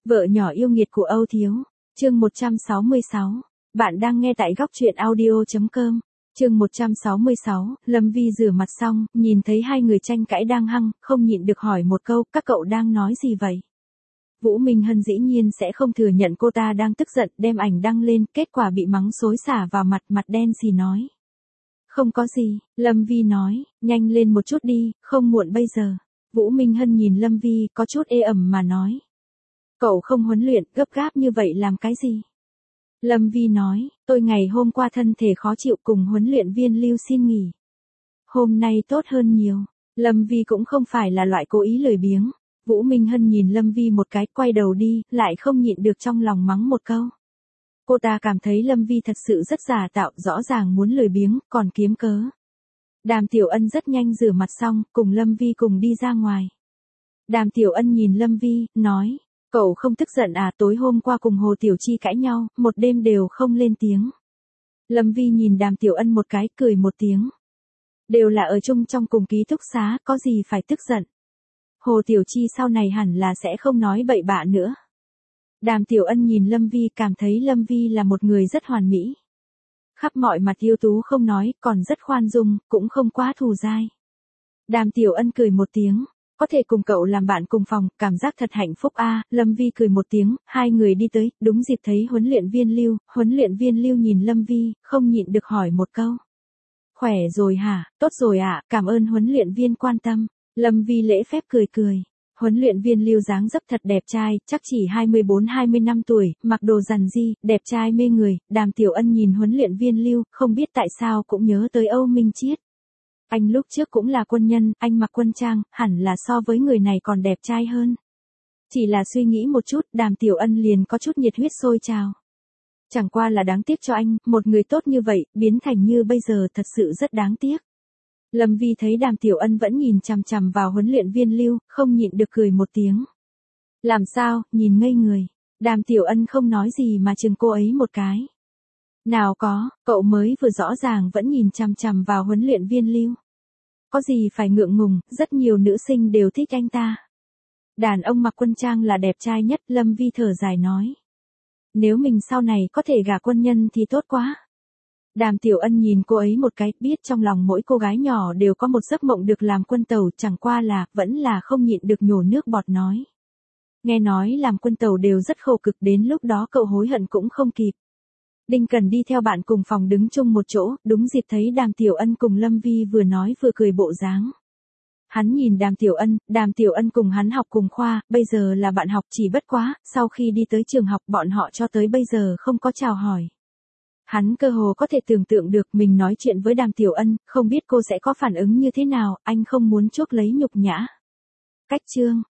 Vợ nhỏ yêu nghiệt của Âu Thiếu, chương 166. Bạn đang nghe tại góc truyện audio.com. Chương 166, Lâm Vi rửa mặt xong, nhìn thấy hai người tranh cãi đang hăng, không nhịn được hỏi một câu, các cậu đang nói gì vậy? Vũ Minh Hân dĩ nhiên sẽ không thừa nhận cô ta đang tức giận, đem ảnh đăng lên, kết quả bị mắng xối xả vào mặt, mặt đen xì nói. Không có gì, Lâm Vi nói, nhanh lên một chút đi, không muộn bây giờ. Vũ Minh Hân nhìn Lâm Vi, có chút ê ẩm mà nói. Cậu không huấn luyện, gấp gáp như vậy làm cái gì? Lâm Vi nói, tôi ngày hôm qua thân thể khó chịu cùng huấn luyện viên Lưu xin nghỉ. Hôm nay tốt hơn nhiều. Lâm Vi cũng không phải là loại cố ý lười biếng. Vũ Minh Hân nhìn Lâm Vi một cái, quay đầu đi, lại không nhịn được trong lòng mắng một câu. Cô ta cảm thấy Lâm Vi thật sự rất giả tạo, rõ ràng muốn lười biếng, còn kiếm cớ. Đàm Tiểu Ân rất nhanh rửa mặt xong, cùng Lâm Vi cùng đi ra ngoài. Đàm Tiểu Ân nhìn Lâm Vi, nói. Cậu không tức giận à, tối hôm qua cùng Hồ Tiểu Chi cãi nhau, một đêm đều không lên tiếng. Lâm Vi nhìn Đàm Tiểu Ân một cái, cười một tiếng. Đều là ở chung trong cùng ký túc xá, có gì phải tức giận. Hồ Tiểu Chi sau này hẳn là sẽ không nói bậy bạ nữa. Đàm Tiểu Ân nhìn Lâm Vi, cảm thấy Lâm Vi là một người rất hoàn mỹ. Khắp mọi mặt ưu tú không nói, còn rất khoan dung, cũng không quá thù dai. Đàm Tiểu Ân cười một tiếng. Có thể cùng cậu làm bạn cùng phòng, cảm giác thật hạnh phúc a. Lâm Vi cười một tiếng, hai người đi tới, đúng dịp thấy huấn luyện viên Lưu nhìn Lâm Vi, không nhịn được hỏi một câu. Khỏe rồi hả, tốt rồi ạ, cảm ơn huấn luyện viên quan tâm. Lâm Vi lễ phép cười cười. Huấn luyện viên Lưu dáng dấp thật đẹp trai, chắc chỉ 24-25 tuổi, mặc đồ rằn ri, đẹp trai mê người. Đàm Tiểu Ân nhìn huấn luyện viên Lưu, không biết tại sao cũng nhớ tới Âu Minh Chiết. Anh lúc trước cũng là quân nhân, anh mặc quân trang, hẳn là so với người này còn đẹp trai hơn. Chỉ là suy nghĩ một chút, Đàm Tiểu Ân liền có chút nhiệt huyết sôi trào. Chẳng qua là đáng tiếc cho anh, một người tốt như vậy, biến thành như bây giờ thật sự rất đáng tiếc. Lâm Vi thấy Đàm Tiểu Ân vẫn nhìn chằm chằm vào huấn luyện viên Lưu, không nhịn được cười một tiếng. Làm sao, nhìn ngây người. Đàm Tiểu Ân không nói gì mà chừng cô ấy một cái. Nào có, cậu mới vừa rõ ràng vẫn nhìn chằm chằm vào huấn luyện viên Lưu. Có gì phải ngượng ngùng, rất nhiều nữ sinh đều thích anh ta. Đàn ông mặc quân trang là đẹp trai nhất, Lâm Vi thở dài nói. Nếu mình sau này có thể gả quân nhân thì tốt quá. Đàm Tiểu Ân nhìn cô ấy một cái, biết trong lòng mỗi cô gái nhỏ đều có một giấc mộng được làm quân tàu, chẳng qua là, vẫn là không nhịn được nhổ nước bọt nói. Nghe nói làm quân tàu đều rất khổ cực, đến lúc đó cậu hối hận cũng không kịp. Đinh Cần đi theo bạn cùng phòng đứng chung một chỗ, đúng dịp thấy Đàm Tiểu Ân cùng Lâm Vi vừa nói vừa cười bộ dáng. Hắn nhìn Đàm Tiểu Ân cùng hắn học cùng khoa, bây giờ là bạn học, chỉ bất quá, sau khi đi tới trường học bọn họ cho tới bây giờ không có chào hỏi. Hắn cơ hồ có thể tưởng tượng được mình nói chuyện với Đàm Tiểu Ân, không biết cô sẽ có phản ứng như thế nào, anh không muốn chuốc lấy nhục nhã. Cách chương.